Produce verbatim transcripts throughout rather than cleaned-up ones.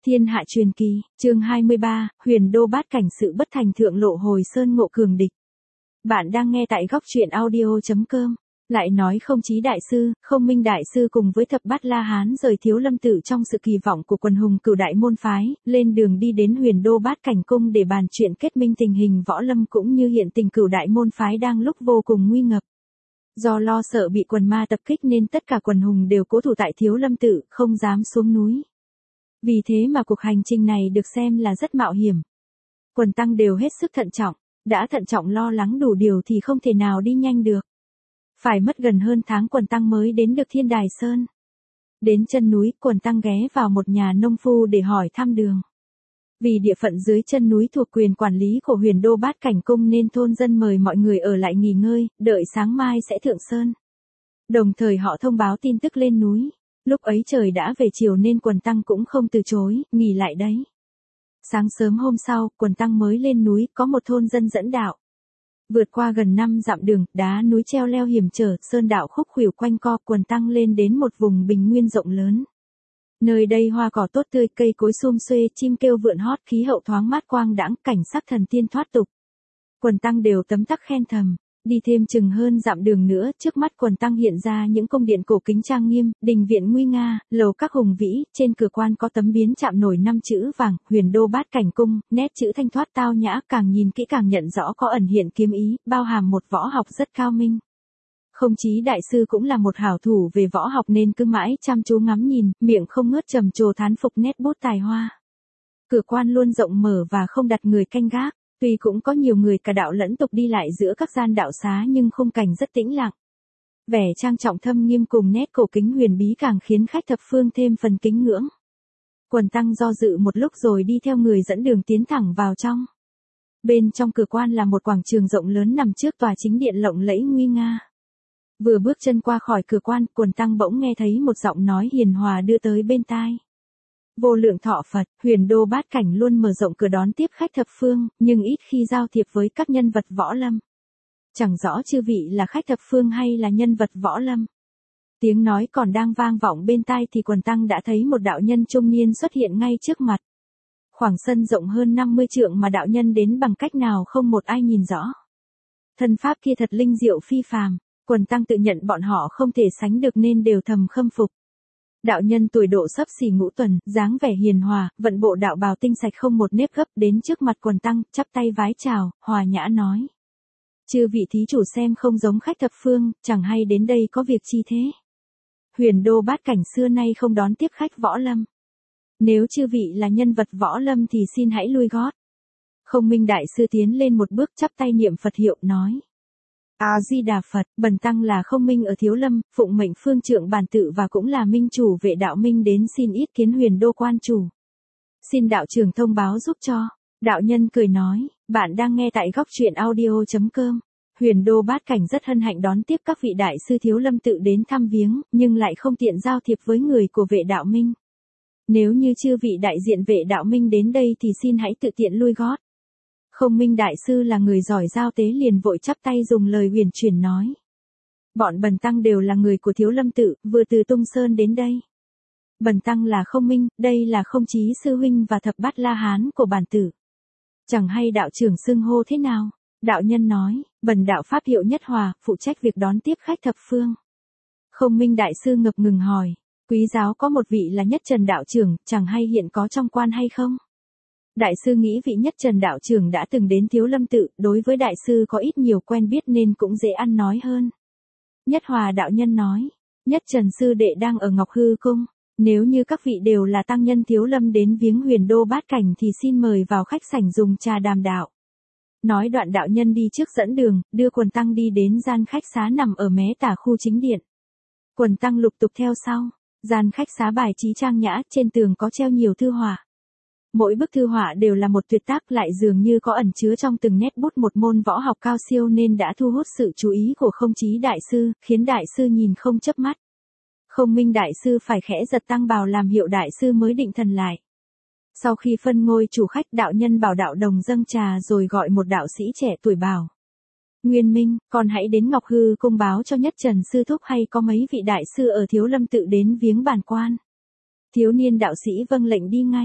Thiên hạ truyền kỳ, chương hai mươi ba, huyền đô bát cảnh sự bất thành thượng lộ hồi sơn ngộ cường địch. Bạn đang nghe tại góc truyện audio chấm com. Lại nói Không Chí đại sư, Không Minh đại sư cùng với thập bát La Hán rời Thiếu Lâm tự trong sự kỳ vọng của quần hùng cửu đại môn phái, lên đường đi đến huyền đô bát cảnh cung để bàn chuyện kết minh tình hình võ lâm cũng như hiện tình cửu đại môn phái đang lúc vô cùng nguy ngập. Do lo sợ bị quần ma tập kích nên tất cả quần hùng đều cố thủ tại Thiếu Lâm tự, không dám xuống núi. Vì thế mà cuộc hành trình này được xem là rất mạo hiểm. Quần tăng đều hết sức thận trọng, đã thận trọng lo lắng đủ điều thì không thể nào đi nhanh được. Phải mất gần hơn tháng quần tăng mới đến được Thiên Đài Sơn. Đến chân núi, quần tăng ghé vào một nhà nông phu để hỏi thăm đường. Vì địa phận dưới chân núi thuộc quyền quản lý của huyền đô bát cảnh cung nên thôn dân mời mọi người ở lại nghỉ ngơi, đợi sáng mai sẽ thượng sơn. Đồng thời họ thông báo tin tức lên núi. Lúc ấy trời đã về chiều nên quần tăng cũng không từ chối, nghỉ lại đấy. Sáng sớm hôm sau, quần tăng mới lên núi, có một thôn dân dẫn đạo. Vượt qua gần năm dặm đường, đá núi treo leo hiểm trở, sơn đạo khúc khuỷu quanh co, quần tăng lên đến một vùng bình nguyên rộng lớn. Nơi đây hoa cỏ tốt tươi, cây cối sum xuê, chim kêu vượn hót, khí hậu thoáng mát quang đãng, cảnh sắc thần tiên thoát tục. Quần tăng đều tấm tắc khen thầm. Đi thêm chừng hơn dặm đường nữa, trước mắt quần tăng hiện ra những cung điện cổ kính trang nghiêm, đình viện nguy nga, lầu các hùng vĩ, trên cửa quan có tấm biến chạm nổi năm chữ vàng, huyền đô bát cảnh cung, nét chữ thanh thoát tao nhã, càng nhìn kỹ càng nhận rõ có ẩn hiện kiếm ý, bao hàm một võ học rất cao minh. Không Chí đại sư cũng là một hảo thủ về võ học nên cứ mãi chăm chú ngắm nhìn, miệng không ngớt trầm trồ thán phục nét bút tài hoa. Cửa quan luôn rộng mở và không đặt người canh gác. Tuy cũng có nhiều người cả đạo lẫn tục đi lại giữa các gian đạo xá nhưng khung cảnh rất tĩnh lặng. Vẻ trang trọng thâm nghiêm cùng nét cổ kính huyền bí càng khiến khách thập phương thêm phần kính ngưỡng. Quần tăng do dự một lúc rồi đi theo người dẫn đường tiến thẳng vào trong. Bên trong cửa quan là một quảng trường rộng lớn nằm trước tòa chính điện lộng lẫy nguy nga. Vừa bước chân qua khỏi cửa quan, quần tăng bỗng nghe thấy một giọng nói hiền hòa đưa tới bên tai. Vô lượng thọ Phật, huyền đô bát cảnh luôn mở rộng cửa đón tiếp khách thập phương, nhưng ít khi giao thiệp với các nhân vật võ lâm. Chẳng rõ chư vị là khách thập phương hay là nhân vật võ lâm. Tiếng nói còn đang vang vọng bên tai thì quần tăng đã thấy một đạo nhân trung niên xuất hiện ngay trước mặt. Khoảng sân rộng hơn năm mươi trượng mà đạo nhân đến bằng cách nào không một ai nhìn rõ. Thân pháp kia thật linh diệu phi phàm, quần tăng tự nhận bọn họ không thể sánh được nên đều thầm khâm phục. Đạo nhân tuổi độ sấp xỉ ngũ tuần, dáng vẻ hiền hòa, vận bộ đạo bào tinh sạch không một nếp gấp, đến trước mặt quần tăng, chắp tay vái chào, hòa nhã nói. Chư vị thí chủ xem không giống khách thập phương, chẳng hay đến đây có việc chi thế. Huyền đô bát cảnh xưa nay không đón tiếp khách võ lâm. Nếu chư vị là nhân vật võ lâm thì xin hãy lui gót. Không Minh đại sư tiến lên một bước chắp tay niệm Phật hiệu nói. A-di-đà Phật, bần tăng là Không Minh ở Thiếu Lâm, phụng mệnh phương trượng bản tự và cũng là minh chủ vệ đạo minh đến xin ý kiến huyền đô quan chủ. Xin đạo trưởng thông báo giúp cho. Đạo nhân cười nói, bạn đang nghe tại góc truyện audio chấm com. Huyền đô bát cảnh rất hân hạnh đón tiếp các vị đại sư Thiếu Lâm tự đến thăm viếng, nhưng lại không tiện giao thiệp với người của vệ đạo minh. Nếu như chư vị đại diện vệ đạo minh đến đây thì xin hãy tự tiện lui gót. Không Minh đại sư là người giỏi giao tế liền vội chắp tay dùng lời huyền chuyển nói. Bọn bần tăng đều là người của Thiếu Lâm tự, vừa từ Tung Sơn đến đây. Bần tăng là Không Minh, đây là Không Chí sư huynh và thập bát La Hán của bản tử. Chẳng hay đạo trưởng xưng hô thế nào? Đạo nhân nói, bần đạo pháp hiệu Nhất Hòa, phụ trách việc đón tiếp khách thập phương. Không Minh đại sư ngập ngừng hỏi, quý giáo có một vị là Nhất Trần đạo trưởng, chẳng hay hiện có trong quan hay không? Đại sư nghĩ vị Nhất Trần đạo trưởng đã từng đến Thiếu Lâm tự, đối với đại sư có ít nhiều quen biết nên cũng dễ ăn nói hơn. Nhất Hòa đạo nhân nói, Nhất Trần sư đệ đang ở Ngọc Hư cung, nếu như các vị đều là tăng nhân Thiếu Lâm đến viếng huyền đô bát cảnh thì xin mời vào khách sảnh dùng trà đàm đạo. Nói đoạn đạo nhân đi trước dẫn đường, đưa quần tăng đi đến gian khách xá nằm ở mé tả khu chính điện. Quần tăng lục tục theo sau, gian khách xá bài trí trang nhã, trên tường có treo nhiều thư họa. Mỗi bức thư họa đều là một tuyệt tác lại dường như có ẩn chứa trong từng nét bút một môn võ học cao siêu nên đã thu hút sự chú ý của Không Chí đại sư, khiến đại sư nhìn không chớp mắt. Không Minh đại sư phải khẽ giật tăng bào làm hiệu đại sư mới định thần lại. Sau khi phân ngôi chủ khách, đạo nhân bảo đạo đồng dâng trà rồi gọi một đạo sĩ trẻ tuổi bảo. Nguyên Minh, con hãy đến Ngọc Hư cung báo cho Nhất Trần sư thúc hay có mấy vị đại sư ở Thiếu Lâm tự đến viếng bản quan. Thiếu niên đạo sĩ vâng lệnh đi ngay.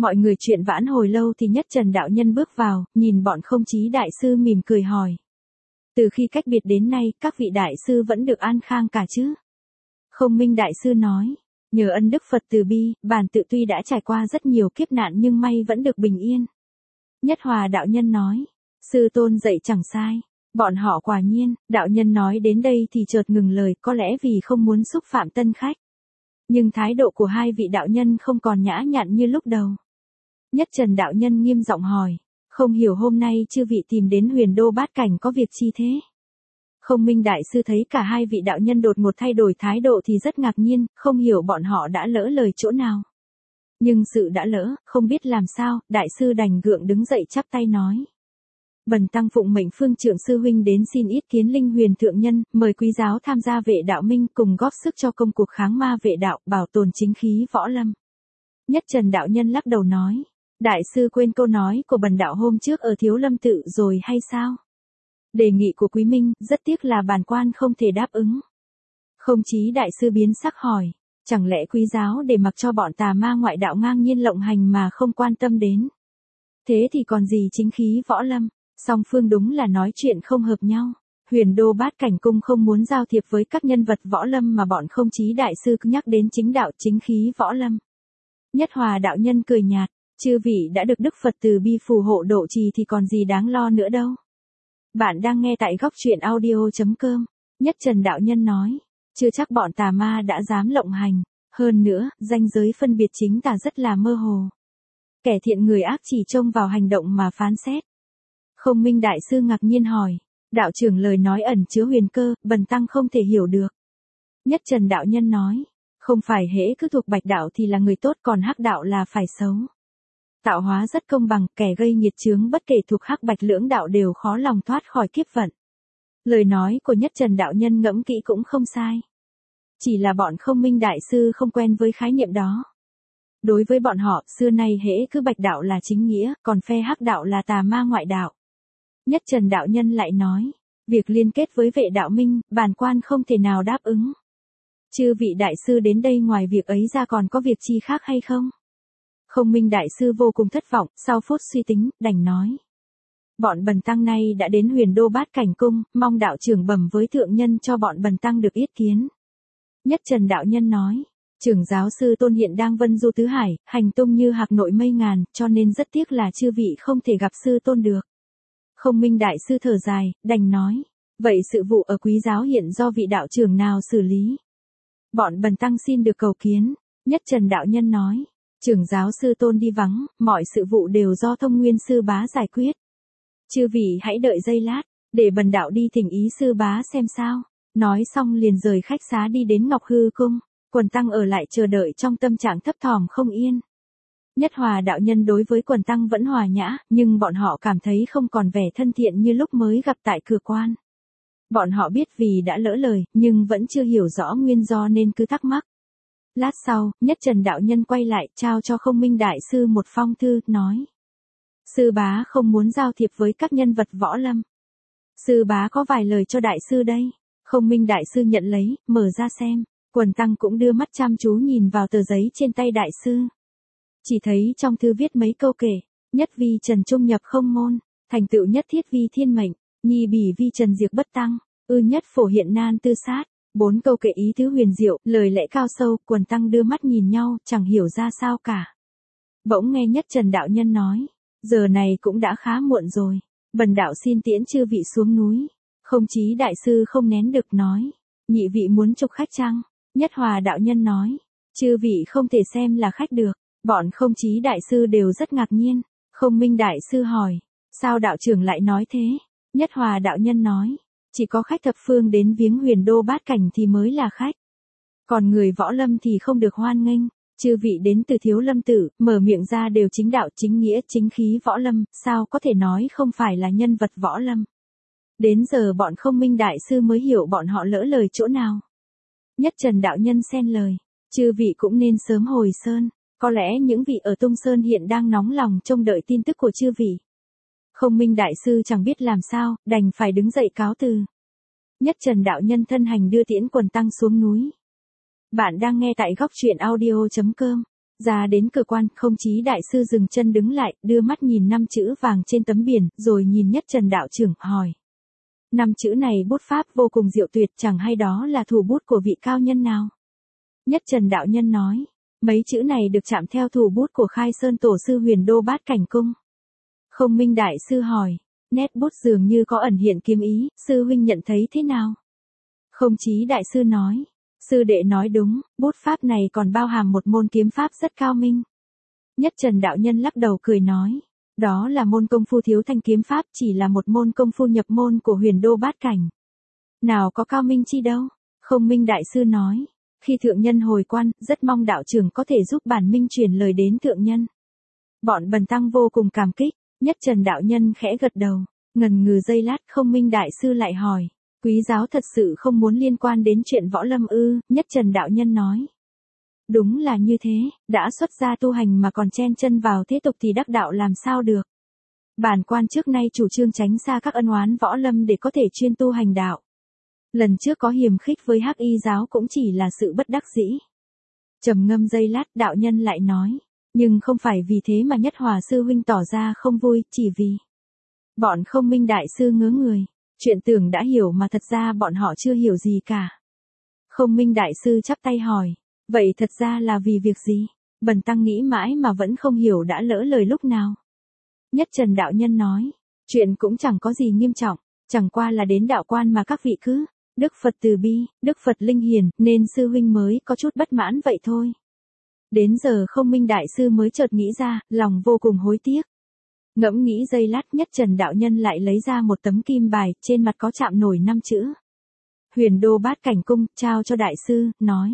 Mọi người chuyện vãn hồi lâu thì Nhất Trần đạo nhân bước vào, nhìn bọn Không Chí đại sư mỉm cười hỏi. Từ khi cách biệt đến nay, các vị đại sư vẫn được an khang cả chứ? Không Minh đại sư nói, nhờ ân đức Phật từ bi, bản tự tuy đã trải qua rất nhiều kiếp nạn nhưng may vẫn được bình yên. Nhất Hòa đạo nhân nói, sư tôn dạy chẳng sai. Bọn họ quả nhiên, đạo nhân nói đến đây thì chợt ngừng lời, có lẽ vì không muốn xúc phạm tân khách. Nhưng thái độ của hai vị đạo nhân không còn nhã nhặn như lúc đầu. Nhất Trần đạo nhân nghiêm giọng hỏi, không hiểu hôm nay chư vị tìm đến Huyền Đô Bát Cảnh có việc chi thế? Không Minh đại sư thấy cả hai vị đạo nhân đột ngột thay đổi thái độ thì rất ngạc nhiên, không hiểu bọn họ đã lỡ lời chỗ nào. Nhưng sự đã lỡ, không biết làm sao, đại sư đành gượng đứng dậy chắp tay nói. Bần tăng phụng mệnh Phương Trượng sư huynh đến xin ý kiến Linh Huyền thượng nhân, mời quý giáo tham gia vệ đạo minh cùng góp sức cho công cuộc kháng ma vệ đạo, bảo tồn chính khí võ lâm. Nhất Trần đạo nhân lắc đầu nói, đại sư quên câu nói của bần đạo hôm trước ở Thiếu Lâm tự rồi hay sao? Đề nghị của quý minh, rất tiếc là bản quan không thể đáp ứng. Không Chí đại sư biến sắc hỏi, chẳng lẽ quý giáo để mặc cho bọn tà ma ngoại đạo ngang nhiên lộng hành mà không quan tâm đến? Thế thì còn gì chính khí võ lâm? Song phương đúng là nói chuyện không hợp nhau. Huyền Đô Bát Cảnh cung không muốn giao thiệp với các nhân vật võ lâm mà bọn Không Chí đại sư nhắc đến chính đạo chính khí võ lâm. Nhất Hòa đạo nhân cười nhạt, chư vị đã được Đức Phật từ bi phù hộ độ trì thì còn gì đáng lo nữa đâu. Bạn đang nghe tại góc truyện audio.com. Nhất Trần đạo nhân nói, chưa chắc bọn tà ma đã dám lộng hành. Hơn nữa, ranh giới phân biệt chính tà rất là mơ hồ. Kẻ thiện người ác chỉ trông vào hành động mà phán xét. Không Minh đại sư ngạc nhiên hỏi, đạo trưởng lời nói ẩn chứa huyền cơ, bần tăng không thể hiểu được. Nhất Trần đạo nhân nói, không phải hễ cứ thuộc bạch đạo thì là người tốt, còn hắc đạo là phải xấu. Tạo hóa rất công bằng, kẻ gây nghiệt chướng bất kể thuộc hắc bạch lưỡng đạo đều khó lòng thoát khỏi kiếp vận. Lời nói của Nhất Trần đạo nhân ngẫm kỹ cũng không sai. Chỉ là bọn Không Minh đại sư không quen với khái niệm đó. Đối với bọn họ, xưa nay hễ cứ bạch đạo là chính nghĩa, còn phe hắc đạo là tà ma ngoại đạo. Nhất Trần đạo nhân lại nói, việc liên kết với vệ đạo minh, bản quan không thể nào đáp ứng. Chư vị đại sư đến đây ngoài việc ấy ra còn có việc chi khác hay không? Không Minh đại sư vô cùng thất vọng, sau phút suy tính, đành nói. Bọn bần tăng nay đã đến Huyền Đô Bát Cảnh cung, mong đạo trưởng bẩm với thượng nhân cho bọn bần tăng được yết kiến. Nhất Trần đạo nhân nói, trưởng giáo sư tôn hiện đang vân du tứ hải, hành tung như hạc nội mây ngàn, cho nên rất tiếc là chư vị không thể gặp sư tôn được. Không Minh đại sư thở dài, đành nói, vậy sự vụ ở quý giáo hiện do vị đạo trưởng nào xử lý? Bọn bần tăng xin được cầu kiến. Nhất Trần đạo nhân nói, trưởng giáo sư tôn đi vắng, mọi sự vụ đều do Thông Nguyên sư bá giải quyết. Chư vị hãy đợi giây lát, để bần đạo đi thỉnh ý sư bá xem sao. Nói xong liền rời khách xá đi đến Ngọc Hư cung, quần tăng ở lại chờ đợi trong tâm trạng thấp thỏm không yên. Nhất Hòa đạo nhân đối với quần tăng vẫn hòa nhã, nhưng bọn họ cảm thấy không còn vẻ thân thiện như lúc mới gặp tại cửa quan. Bọn họ biết vì đã lỡ lời, nhưng vẫn chưa hiểu rõ nguyên do nên cứ thắc mắc. Lát sau, Nhất Trần đạo nhân quay lại, trao cho Không Minh đại sư một phong thư, nói. Sư bá không muốn giao thiệp với các nhân vật võ lâm. Sư bá có vài lời cho đại sư đây. Không Minh đại sư nhận lấy, mở ra xem. Quần tăng cũng đưa mắt chăm chú nhìn vào tờ giấy trên tay đại sư. Chỉ thấy trong thư viết mấy câu kể, nhất vi trần trung nhập không môn, thành tựu nhất thiết vi thiên mệnh, nhi bỉ vi trần diệt bất tăng, ư nhất phổ hiện nan tư sát. Bốn câu kệ ý thứ huyền diệu, lời lẽ cao sâu, quần tăng đưa mắt nhìn nhau, chẳng hiểu ra sao cả. Bỗng nghe Nhất Trần đạo nhân nói, giờ này cũng đã khá muộn rồi, bần đạo xin tiễn chư vị xuống núi. Không Chí đại sư không nén được nói, nhị vị muốn chụp khách chăng? Nhất Hòa đạo nhân nói, chư vị không thể xem là khách được. Bọn Không Chí đại sư đều rất ngạc nhiên. Không Minh đại sư hỏi, sao đạo trưởng lại nói thế? Nhất Hòa đạo nhân nói, chỉ có khách thập phương đến viếng Huyền Đô Bát Cảnh thì mới là khách. Còn người võ lâm thì không được hoan nghênh. Chư vị đến từ Thiếu Lâm tự, mở miệng ra đều chính đạo chính nghĩa chính khí võ lâm, sao có thể nói không phải là nhân vật võ lâm? Đến giờ bọn Không Minh đại sư mới hiểu bọn họ lỡ lời chỗ nào. Nhất Trần đạo nhân xen lời, chư vị cũng nên sớm hồi sơn. Có lẽ những vị ở Tung Sơn hiện đang nóng lòng trông đợi tin tức của chư vị. Không Minh đại sư chẳng biết làm sao, đành phải đứng dậy cáo từ. Nhất Trần đạo nhân thân hành đưa tiễn quần tăng xuống núi. Bạn đang nghe tại góc truyện audio chấm com. Ra đến cửa quan, Không Chí đại sư dừng chân đứng lại, đưa mắt nhìn năm chữ vàng trên tấm biển, rồi nhìn Nhất Trần đạo trưởng, hỏi. Năm chữ này bút pháp vô cùng diệu tuyệt, chẳng hay đó là thủ bút của vị cao nhân nào? Nhất Trần đạo nhân nói. Mấy chữ này được chạm theo thủ bút của Khai Sơn tổ sư Huyền Đô Bát Cảnh Cung. Không Minh đại sư hỏi. Nét bút dường như có ẩn hiện kiếm ý, sư huynh nhận thấy thế nào? Không Chí đại sư nói. Sư đệ nói đúng, bút pháp này còn bao hàm một môn kiếm pháp rất cao minh. Nhất Trần đạo nhân lắc đầu cười nói. Đó là môn công phu thiếu thanh kiếm pháp, chỉ là một môn công phu nhập môn của Huyền Đô Bát Cảnh. Nào có cao minh chi đâu? Không Minh đại sư nói. Khi thượng nhân hồi quan, rất mong đạo trưởng có thể giúp bản minh truyền lời đến thượng nhân. Bọn bần tăng vô cùng cảm kích. Nhất Trần đạo nhân khẽ gật đầu, ngần ngừ giây lát, Không Minh đại sư lại hỏi. Quý giáo thật sự không muốn liên quan đến chuyện võ lâm ư? Nhất Trần đạo nhân nói. Đúng là như thế, đã xuất gia tu hành mà còn chen chân vào thế tục thì đắc đạo làm sao được. Bản quan trước nay chủ trương tránh xa các ân oán võ lâm để có thể chuyên tu hành đạo. Lần trước có hiềm khích với Hắc Y giáo cũng chỉ là sự bất đắc dĩ. Trầm ngâm giây lát, đạo nhân lại nói. Nhưng không phải vì thế mà Nhất Hòa sư huynh tỏ ra không vui, chỉ vì. Bọn Không Minh đại sư ngớ người. Chuyện tưởng đã hiểu mà thật ra bọn họ chưa hiểu gì cả. Không Minh đại sư chắp tay hỏi. Vậy thật ra là vì việc gì? Bần tăng nghĩ mãi mà vẫn không hiểu đã lỡ lời lúc nào. Nhất Trần đạo nhân nói. Chuyện cũng chẳng có gì nghiêm trọng. Chẳng qua là đến đạo quan mà các vị cứ. Đức Phật từ bi, Đức Phật linh hiền, nên sư huynh mới có chút bất mãn vậy thôi. Đến giờ Không Minh đại sư mới chợt nghĩ ra, lòng vô cùng hối tiếc. Ngẫm nghĩ giây lát, Nhất Trần đạo nhân lại lấy ra một tấm kim bài, trên mặt có chạm nổi năm chữ. Huyền Đô Bát Cảnh Cung, trao cho đại sư, nói.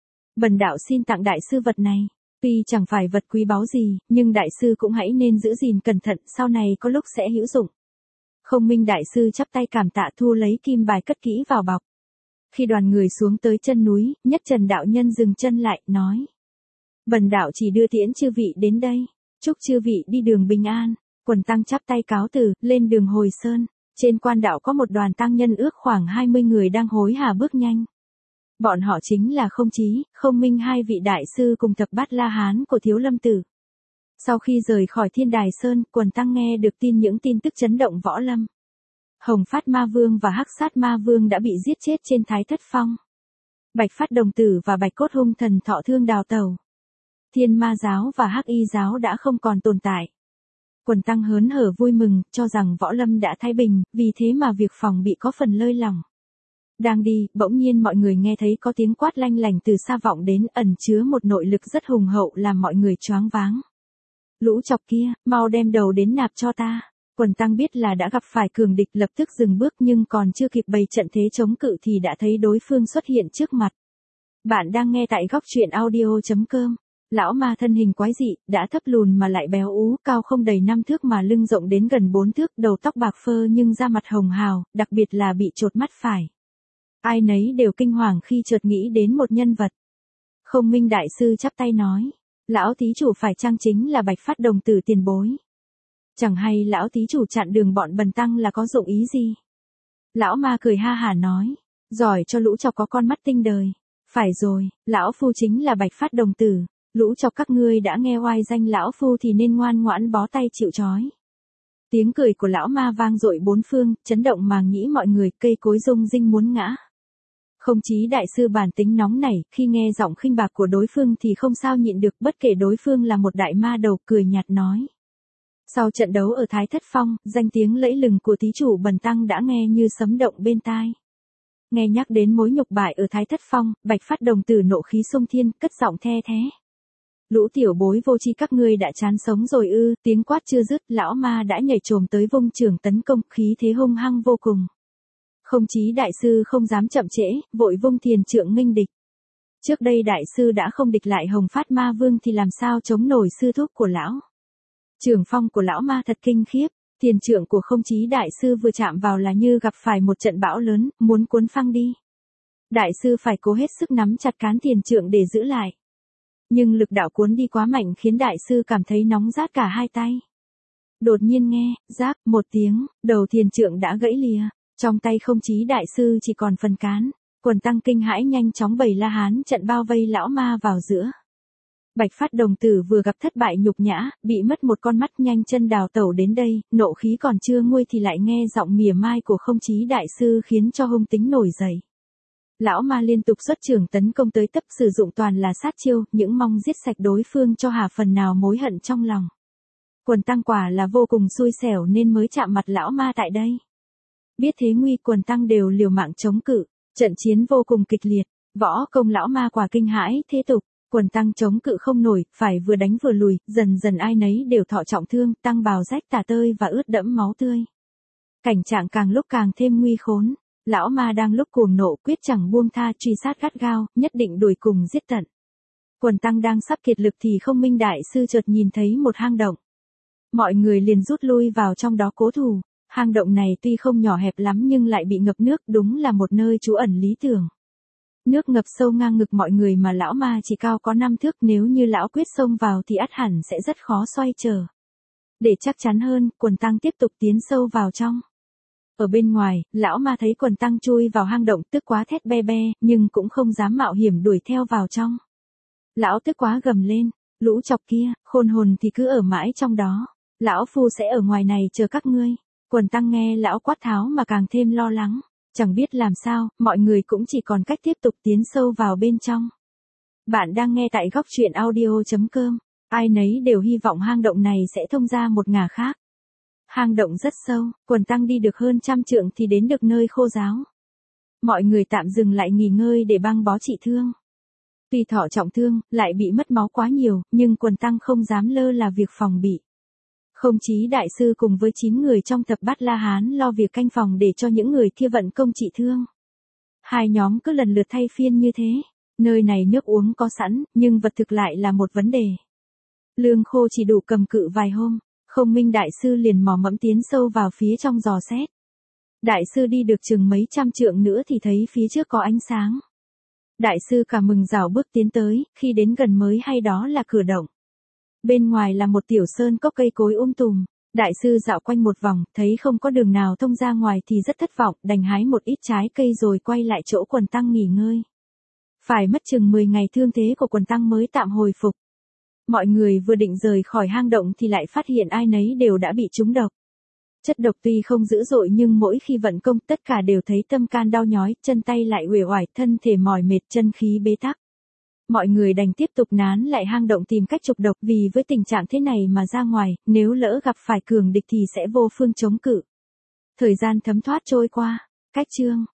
Bần đạo xin tặng đại sư vật này. Tuy chẳng phải vật quý báu gì, nhưng đại sư cũng hãy nên giữ gìn cẩn thận, sau này có lúc sẽ hữu dụng. Không Minh đại sư chắp tay cảm tạ, thu lấy kim bài cất kỹ vào bọc. Khi đoàn người xuống tới chân núi, Nhất Trần đạo nhân dừng chân lại, nói. Bần đạo chỉ đưa tiễn chư vị đến đây. Chúc chư vị đi đường bình an. Quần tăng chắp tay cáo từ, lên đường hồi sơn. Trên quan đạo có một đoàn tăng nhân ước khoảng hai mươi người đang hối hả bước nhanh. Bọn họ chính là Không Chí, Không Minh, hai vị đại sư cùng thập bát La Hán của Thiếu Lâm Tử. Sau khi rời khỏi Thiên Đài Sơn, quần tăng nghe được tin những tin tức chấn động võ lâm. Hồng Phát Ma Vương và Hắc Sát Ma Vương đã bị giết chết trên Thái Thất Phong. Bạch Phát Đồng Tử và Bạch Cốt Hung Thần thọ thương đào tẩu. Thiên Ma giáo và Hắc Y giáo đã không còn tồn tại. Quần tăng hớn hở vui mừng, cho rằng võ lâm đã thái bình, vì thế mà việc phòng bị có phần lơi lỏng. Đang đi, bỗng nhiên mọi người nghe thấy có tiếng quát lanh lành từ xa vọng đến, ẩn chứa một nội lực rất hùng hậu làm mọi người choáng váng. Lũ chọc kia, mau đem đầu đến nạp cho ta. Quần tăng biết là đã gặp phải cường địch, lập tức dừng bước, nhưng còn chưa kịp bày trận thế chống cự thì đã thấy đối phương xuất hiện trước mặt. Bạn đang nghe tại góc truyện audio chấm com. Lão ma thân hình quái dị, đã thấp lùn mà lại béo ú, cao không đầy năm thước mà lưng rộng đến gần bốn thước, đầu tóc bạc phơ nhưng da mặt hồng hào, đặc biệt là bị chột mắt phải. Ai nấy đều kinh hoàng khi chợt nghĩ đến một nhân vật. Không Minh đại sư chắp tay nói. Lão thí chủ phải chăng chính là Bạch Phát Đồng Tử tiền bối? Chẳng hay lão thí chủ chặn đường bọn bần tăng là có dụng ý gì? Lão ma cười ha hả nói. Giỏi cho lũ chọc có con mắt tinh đời. Phải rồi, lão phu chính là Bạch Phát Đồng Tử. Lũ chọc các ngươi đã nghe oai danh lão phu thì nên ngoan ngoãn bó tay chịu trói. Tiếng cười của lão ma vang dội bốn phương, chấn động màng nhĩ mọi người, cây cối rung rinh muốn ngã. Không Chí đại sư bản tính nóng nảy, khi nghe giọng khinh bạc của đối phương thì không sao nhịn được, bất kể đối phương là một đại ma đầu, cười nhạt nói. Sau trận đấu ở Thái Thất Phong, danh tiếng lẫy lừng của thí chủ bần tăng đã nghe như sấm động bên tai. Nghe nhắc đến mối nhục bại ở Thái Thất Phong, Bạch Phát Đồng Tử nộ khí xông thiên, cất giọng the thế. Lũ tiểu bối vô tri các ngươi đã chán sống rồi ư? Tiếng quát chưa dứt, lão ma đã nhảy trồm tới vung trường tấn công, khí thế hung hăng vô cùng. Không Chí đại sư không dám chậm trễ, vội vung thiền trượng nghênh địch. Trước đây đại sư đã không địch lại Hồng Phát Ma Vương thì làm sao chống nổi sư thúc của lão. Trường phong của lão ma thật kinh khiếp, thiền trượng của Không Chí đại sư vừa chạm vào là như gặp phải một trận bão lớn, muốn cuốn phăng đi. Đại sư phải cố hết sức nắm chặt cán thiền trượng để giữ lại. Nhưng lực đạo cuốn đi quá mạnh khiến đại sư cảm thấy nóng rát cả hai tay. Đột nhiên nghe, rác, một tiếng, đầu thiền trượng đã gãy lìa. Trong tay Không Chí đại sư chỉ còn phần cán. Quần tăng kinh hãi nhanh chóng bày La Hán trận bao vây lão ma vào giữa. Bạch Phát đồng tử vừa gặp thất bại nhục nhã, bị mất một con mắt nhanh chân đào tẩu đến đây, nộ khí còn chưa nguôi thì lại nghe giọng mỉa mai của Không Chí đại sư khiến cho hung tính nổi dậy. Lão ma liên tục xuất trưởng tấn công tới tấp, sử dụng toàn là sát chiêu, những mong giết sạch đối phương cho hà phần nào mối hận trong lòng. Quần tăng quả là vô cùng xui xẻo nên mới chạm mặt lão ma tại đây. Biết thế nguy, quần tăng đều liều mạng chống cự, trận chiến vô cùng kịch liệt, võ công lão ma quả kinh hãi thế tục, quần tăng chống cự không nổi, phải vừa đánh vừa lùi, dần dần ai nấy đều thọ trọng thương, tăng bào rách tả tơi và ướt đẫm máu tươi. Cảnh trạng càng lúc càng thêm nguy khốn, lão ma đang lúc cuồng nộ quyết chẳng buông tha, truy sát gắt gao, nhất định đuổi cùng giết tận. Quần tăng đang sắp kiệt lực thì Không Minh đại sư chợt nhìn thấy một hang động. Mọi người liền rút lui vào trong đó cố thủ. Hang động này tuy không nhỏ hẹp lắm nhưng lại bị ngập nước, đúng là một nơi trú ẩn lý tưởng. Nước ngập sâu ngang ngực mọi người mà lão ma chỉ cao có năm thước, nếu như lão quyết xông vào thì ắt hẳn sẽ rất khó xoay trở. Để chắc chắn hơn, quần tăng tiếp tục tiến sâu vào trong. Ở bên ngoài, lão ma thấy quần tăng chui vào hang động tức quá thét be be, nhưng cũng không dám mạo hiểm đuổi theo vào trong. Lão tức quá gầm lên, lũ chọc kia, khôn hồn thì cứ ở mãi trong đó. Lão phu sẽ ở ngoài này chờ các ngươi. Quần tăng nghe lão quát tháo mà càng thêm lo lắng. Chẳng biết làm sao, mọi người cũng chỉ còn cách tiếp tục tiến sâu vào bên trong. Bạn đang nghe tại góc truyện audio chấm com. Ai nấy đều hy vọng hang động này sẽ thông ra một ngả khác. Hang động rất sâu, quần tăng đi được hơn trăm trượng thì đến được nơi khô ráo. Mọi người tạm dừng lại nghỉ ngơi để băng bó trị thương. Tuy thọ trọng thương, lại bị mất máu quá nhiều, nhưng quần tăng không dám lơ là việc phòng bị. Không Chí đại sư cùng với chín người trong thập bát La Hán lo việc canh phòng để cho những người kia vận công trị thương. Hai nhóm cứ lần lượt thay phiên như thế. Nơi này nước uống có sẵn, nhưng vật thực lại là một vấn đề. Lương khô chỉ đủ cầm cự vài hôm. Không Minh đại sư liền mò mẫm tiến sâu vào phía trong dò xét. Đại sư đi được chừng mấy trăm trượng nữa thì thấy phía trước có ánh sáng. Đại sư cả mừng rảo bước tiến tới, khi đến gần mới hay đó là cửa động. Bên ngoài là một tiểu sơn cốc cây cối um tùm. Đại sư dạo quanh một vòng, thấy không có đường nào thông ra ngoài thì rất thất vọng, đành hái một ít trái cây rồi quay lại chỗ quần tăng nghỉ ngơi. Phải mất chừng mười ngày thương thế của quần tăng mới tạm hồi phục. Mọi người vừa định rời khỏi hang động thì lại phát hiện ai nấy đều đã bị trúng độc. Chất độc tuy không dữ dội nhưng mỗi khi vận công tất cả đều thấy tâm can đau nhói, chân tay lại uể oải, thân thể mỏi mệt, chân khí bế tắc. Mọi người đành tiếp tục nán lại hang động tìm cách trục độc, vì với tình trạng thế này mà ra ngoài, nếu lỡ gặp phải cường địch thì sẽ vô phương chống cự. Thời gian thấm thoát trôi qua, cách chương